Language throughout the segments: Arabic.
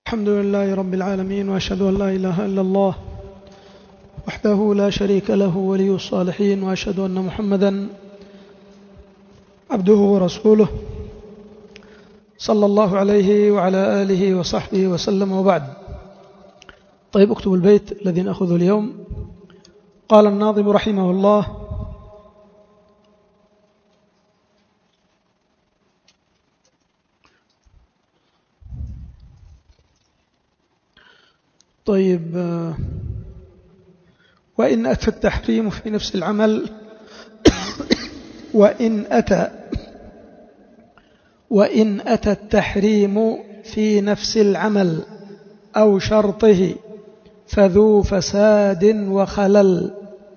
الحمد لله رب العالمين، وأشهد أن لا إله إلا الله وحده لا شريك له ولي الصالحين، وأشهد أن محمدا عبده ورسوله صلى الله عليه وعلى آله وصحبه وسلم، وبعد. طيب، اكتبوا البيت الذي نأخذه اليوم. قال الناظم رحمه الله: طيب، وإن أتى التحريم في نفس العمل وإن أتى التحريم في نفس العمل أو شرطه فذو فساد وخلل.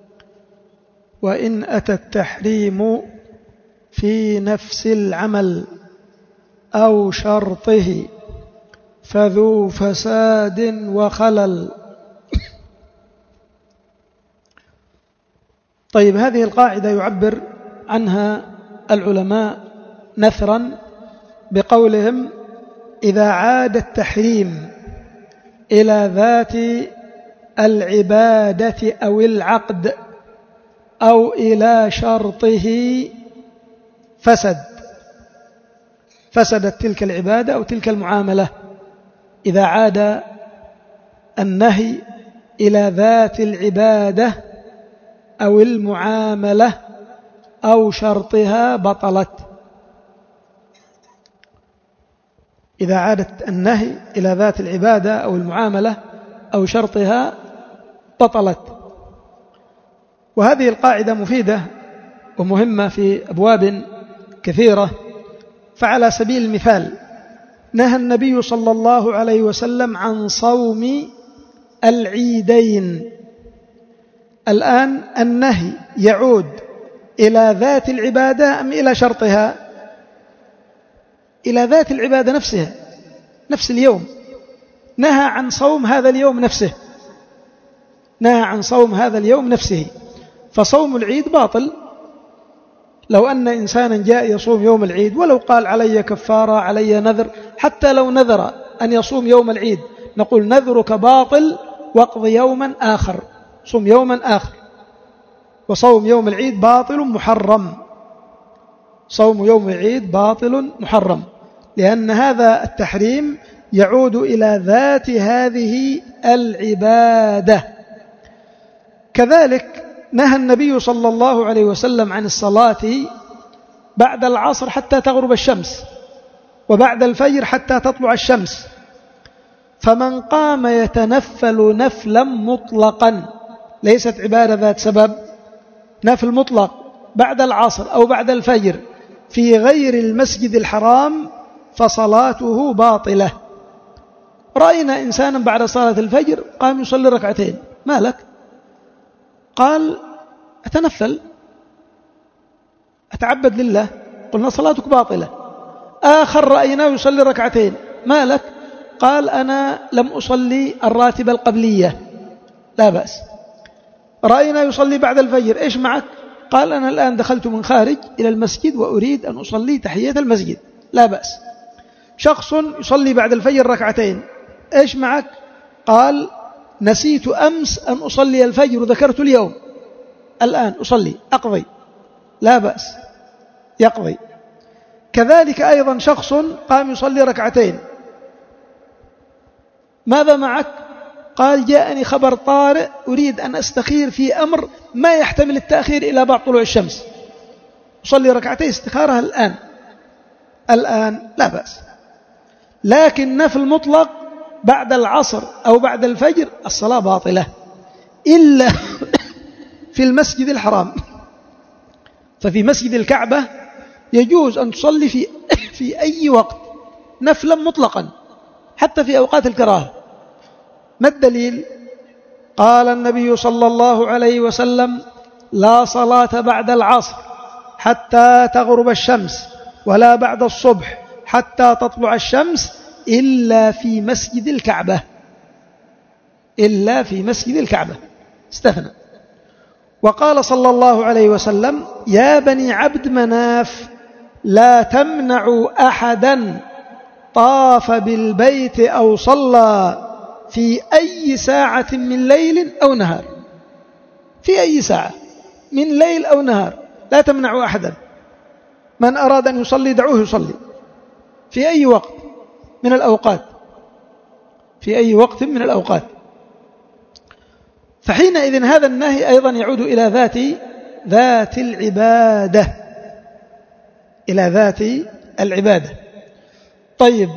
وإن أتى التحريم في نفس العمل أو شرطه فذو فساد وخلل. طيب، هذه القاعدة يعبر عنها العلماء نثرا بقولهم: إذا عاد التحريم إلى ذات العبادة أو العقد أو إلى شرطه فسدت تلك العبادة أو تلك المعاملة. إذا عاد النهي إلى ذات العبادة أو المعاملة أو شرطها بطلت. إذا عادت النهي إلى ذات العبادة أو المعاملة أو شرطها بطلت. وهذه القاعدة مفيدة ومهمة في أبواب كثيرة. فعلى سبيل المثال، نهى النبي صلى الله عليه وسلم عن صوم العيدين. الآن النهي يعود إلى ذات العبادة أم إلى شرطها؟ إلى ذات العبادة نفسها، نفس اليوم. نهى عن صوم هذا اليوم نفسه، نهى عن صوم هذا اليوم نفسه. فصوم العيد باطل. لو أن إنسانا جاء يصوم يوم العيد ولو قال: علي كفارة، علي نذر، حتى لو نذر أن يصوم يوم العيد، نقول: نذرك باطل واقض يوما آخر، صوم يوما آخر. وصوم يوم العيد باطل محرم، صوم يوم العيد باطل محرم، لأن هذا التحريم يعود إلى ذات هذه العبادة. كذلك نهى النبي صلى الله عليه وسلم عن الصلاة بعد العصر حتى تغرب الشمس، وبعد الفجر حتى تطلع الشمس. فمن قام يتنفل نفلا مطلقا، ليست عبادة ذات سبب، نفل مطلق بعد العصر أو بعد الفجر في غير المسجد الحرام، فصلاته باطلة. رأينا إنسانا بعد صلاة الفجر قام يصلي ركعتين، ما لك؟ قال: أتنفل، أتعبد لله. قلنا: صلاتك باطلة. آخر رأيناه يصلي ركعتين، ما لك؟ قال: أنا لم أصلي الراتبة القبلية، لا بأس. رأينا يصلي بعد الفجر، إيش معك؟ قال: أنا الآن دخلت من خارج إلى المسجد وأريد أن أصلي تحية المسجد، لا بأس. شخص يصلي بعد الفجر ركعتين، إيش معك؟ قال: نسيت أمس أن أصلي الفجر وذكرت اليوم، الآن أصلي، أقضي، لا بأس، يقضي. كذلك أيضا شخص قام يصلي ركعتين، ماذا معك؟ قال: جاءني خبر طارئ أريد أن أستخير في أمر ما يحتمل التأخير إلى بعد طلوع الشمس، أصلي ركعتين استخارة الآن لا بأس. لكن نفل مطلق بعد العصر أو بعد الفجر الصلاة باطلة، إلا في المسجد الحرام. ففي مسجد الكعبة يجوز أن تصلي في أي وقت نفلا مطلقا، حتى في أوقات الكراهة. ما الدليل؟ قال النبي صلى الله عليه وسلم: لا صلاة بعد العصر حتى تغرب الشمس، ولا بعد الصبح حتى تطلع الشمس، إلا في مسجد الكعبة، إلا في مسجد الكعبة، استثنى. وقال صلى الله عليه وسلم: يا بني عبد مناف لا تمنعوا أحدا طاف بالبيت أو صلى في أي ساعة من ليل أو نهار، في أي ساعة من ليل أو نهار، لا تمنع أحدا، من أراد أن يصلي دعوه يصلي في أي وقت من الأوقات، في أي وقت من الأوقات. فحينئذ هذا النهي أيضا يعود إلى ذات العبادة، إلى ذات العبادة. طيب،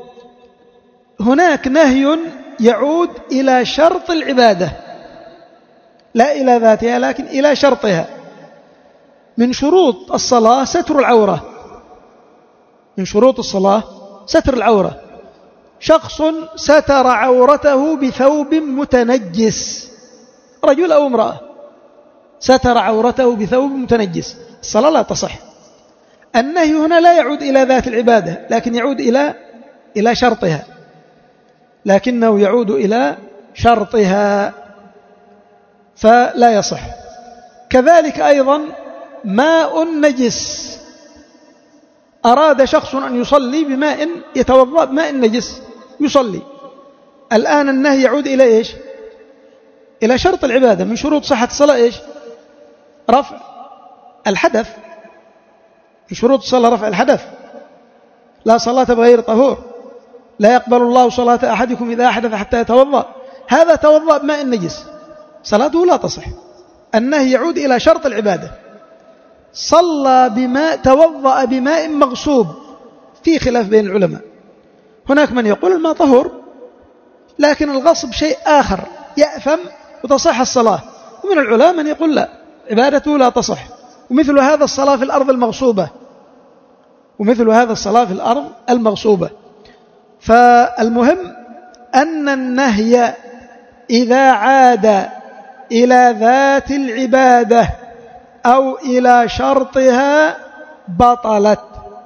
هناك نهي يعود إلى شرط العبادة، لا إلى ذاتها لكن إلى شرطها. من شروط الصلاة ستر العورة، من شروط الصلاة ستر العورة. شخص ستر عورته بثوب متنجس، رجل أو امرأة، ستر عورته بثوب متنجس، الصلاة لا تصح. النهي هنا لا يعود إلى ذات العبادة لكن يعود إلى شرطها، لكنه يعود إلى شرطها فلا يصح. كذلك أيضا ماء نجس، أراد شخص أن يصلي بماء، يتوضأ بماء نجس يصلي، الآن النهي يعود إلى إيش؟ إلى شرط العبادة. من شروط صحة الصلاة إيش؟ رفع الحدث، من شروط الصلاة رفع الحدث، لا صلاة بغير طهور، لا يقبل الله صلاة أحدكم إذا أحدث حتى يتوضأ، هذا توضأ بماء نجس صلاته لا تصح. النهي يعود إلى شرط العبادة. صلى بماء، توضأ بماء مغصوب، في خلاف بين العلماء، هناك من يقول الماء طهور لكن الغصب شيء آخر يأثم وتصح الصلاة، ومن العلماء من يقول لا، عبادته لا تصح. ومثل هذا الصلاة في الأرض المغصوبة، ومثل هذا الصلاة في الأرض المغصوبة. فالمهم أن النهي إذا عاد إلى ذات العبادة أو إلى شرطها بطلت،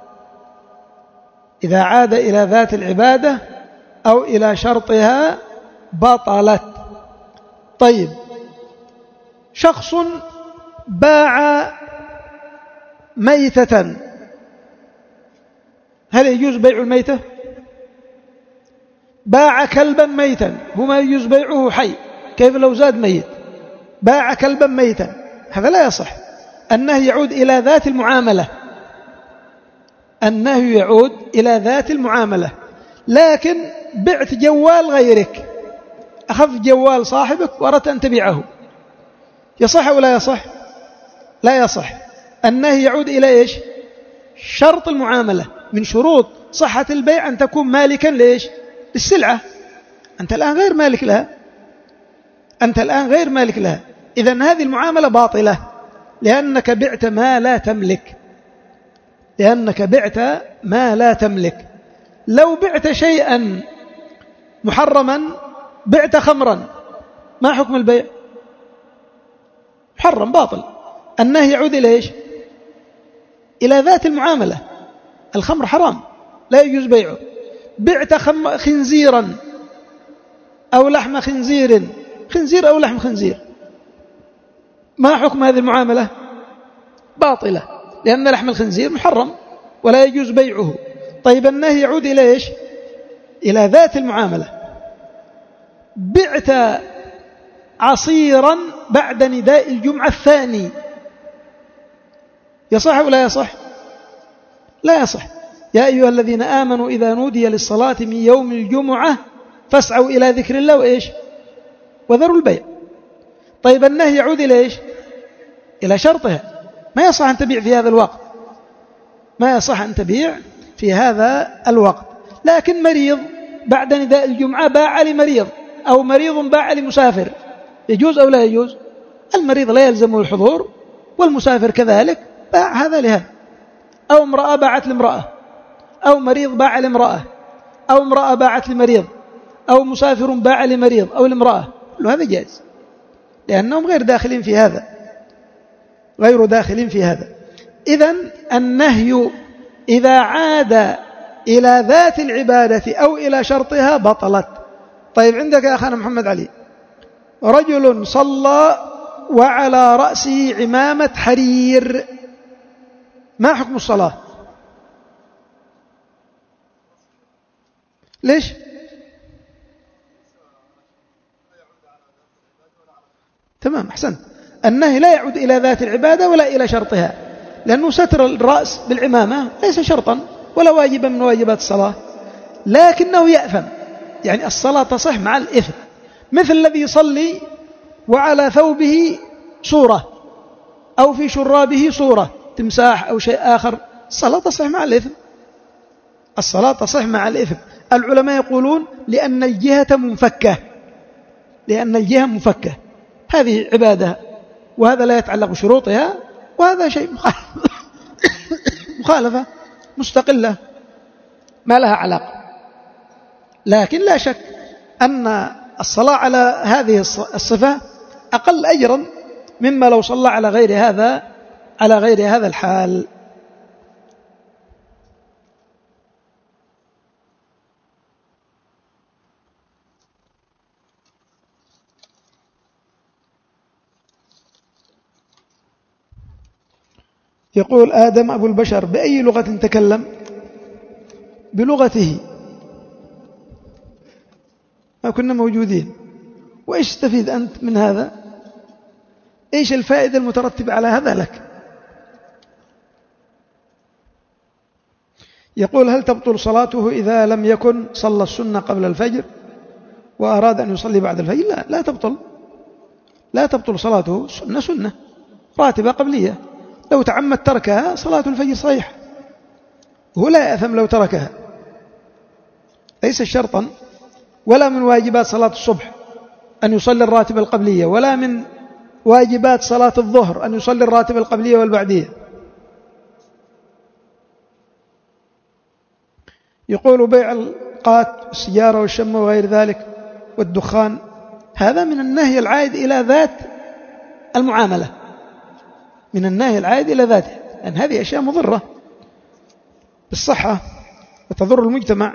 إذا عاد إلى ذات العبادة أو إلى شرطها بطلت. طيب، شخص باع ميتة، هل يجوز بيع الميتة؟ باع كلبا ميتا، هما يجوز بيعه حي، كيف لو زاد ميت؟ باع كلبا ميتا، هذا لا يصح. النهي يعود إلى ذات المعاملة، النهي يعود إلى ذات المعاملة. لكن بعت جوال غيرك، أخذت جوال صاحبك وأردت أن تبيعه، يصح أو لا يصح؟ لا يصح. النهي يعود إلى إيش؟ شرط المعاملة. من شروط صحة البيع أن تكون مالكا لإيش؟ للسلعة، أنت الآن غير مالك لها، أنت الآن غير مالك لها، إذن هذه المعاملة باطلة لأنك بعت ما لا تملك، لأنك بعت ما لا تملك. لو بعت شيئا محرما، بعت خمرا، ما حكم البيع؟ محرم باطل. النهي يعود إلى إيش؟ إلى ذات المعاملة. الخمر حرام لا يجوز بيعه. بعت خنزيرا أو لحم خنزير، خنزير أو لحم خنزير، ما حكم هذه المعاملة؟ باطلة، لأن لحم الخنزير محرم ولا يجوز بيعه. طيب، النهي يعود إلى إيش؟ إلى ذات المعاملة. بعت عصيرا بعد نداء الجمعة الثاني، يصح ولا يصح؟ لا يصح. يا أيها الذين آمنوا إذا نودي للصلاة من يوم الجمعة فاسعوا إلى ذكر الله وإيش؟ وذروا البيع. طيب، النهي يعود إلى إيش؟ إلى شرطها، ما يصح أن تبيع في هذا الوقت، ما يصح أن تبيع في هذا الوقت. لكن مريض بعد نداء الجمعة باع لمريض، أو مريض باع لمسافر، يجوز أو لا يجوز؟ المريض لا يلزمه الحضور والمسافر كذلك، باع هذا لهذا. أو امرأة باعت لامرأة، أو مريض باع لامرأة، أو امرأة باعت لمريض، أو مسافر باع لمريض أو لامرأة، كل هذا جائز لأنهم غير داخلين في هذا، غير داخلين في هذا. إذن النهي إذا عاد إلى ذات العبادة أو إلى شرطها بطلت. طيب، عندك يا أخانا محمد علي رجل صلى وعلى رأسه عمامة حرير، ما حكم الصلاة؟ ليش؟ تمام، أحسنت. النهي لا يعود إلى ذات العبادة ولا إلى شرطها، لأنه ستر الرأس بالعمامة ليس شرطا ولا واجبا من واجبات الصلاة، لكنه يأثم، يعني الصلاة تصح مع الإثم، مثل الذي يصلي وعلى ثوبه صورة أو في شرابه صورة تمساح أو شيء آخر، الصلاة تصح مع الإثم، الصلاة تصح مع الإثم. العلماء يقولون لأن الجهة منفكة، لأن الجهة منفكة، هذه عبادة وهذا لا يتعلق بشروطها، وهذا شيء مخالفة مستقلة ما لها علاقة. لكن لا شك أن الصلاة على هذه الصفة أقل أجرا مما لو صلى على غير هذا الحال. يقول آدم أبو البشر بأي لغة تكلم؟ بلغته، ما كنا موجودين. وإيش تستفيد أنت من هذا؟ إيش الفائدة المترتبة على هذا لك؟ يقول هل تبطل صلاته إذا لم يكن صلى السنة قبل الفجر وأراد أن يصلي بعد الفجر؟ لا تبطل صلاته، سنة راتبة قبلية، لو تعمد تركها صلاة الفجر صحيح، وهو لا يأثم لو تركها، ليس شرطا ولا من واجبات صلاة الصبح أن يصلي الراتبة القبلية، ولا من واجبات صلاة الظهر أن يصلي الراتبة القبلية والبعدية. يقول بيع القات والسيارة والشمة وغير ذلك والدخان، هذا من النهي العائد إلى ذات المعاملة، من النهي العائد إلى ذاته، لأن هذه أشياء مضرة بالصحة وتضر المجتمع.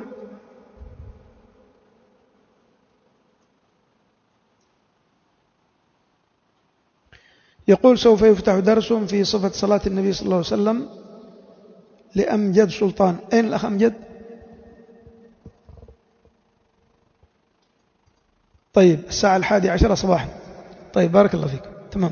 يقول سوف يفتح درس في صفة صلاة النبي صلى الله عليه وسلم لأمجد سلطان. أين الأخ أمجد؟ طيب، الساعة 11 صباحا. طيب، بارك الله فيك. تمام.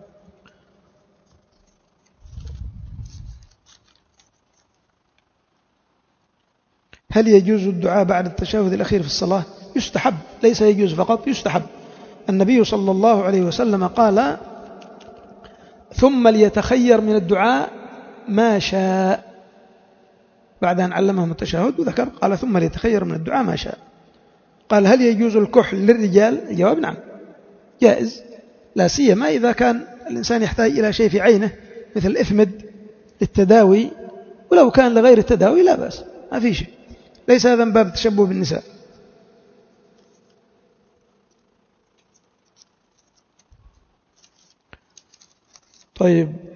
هل يجوز الدعاء بعد التشهد الأخير في الصلاة؟ يستحب، ليس يجوز فقط، يستحب. النبي صلى الله عليه وسلم قال ثم ليتخير من الدعاء ما شاء، بعد أن علمهم التشهد وذكر قال ثم ليتخير من الدعاء ما شاء. قال هل يجوز الكحل للرجال؟ الجواب نعم، جائز، لا سيما إذا كان الإنسان يحتاج إلى شيء في عينه مثل إثمد للتداوي، ولو كان لغير التداوي لا بأس، ما في شيء، ليس هذا من باب التشبه بالنساء. طيب.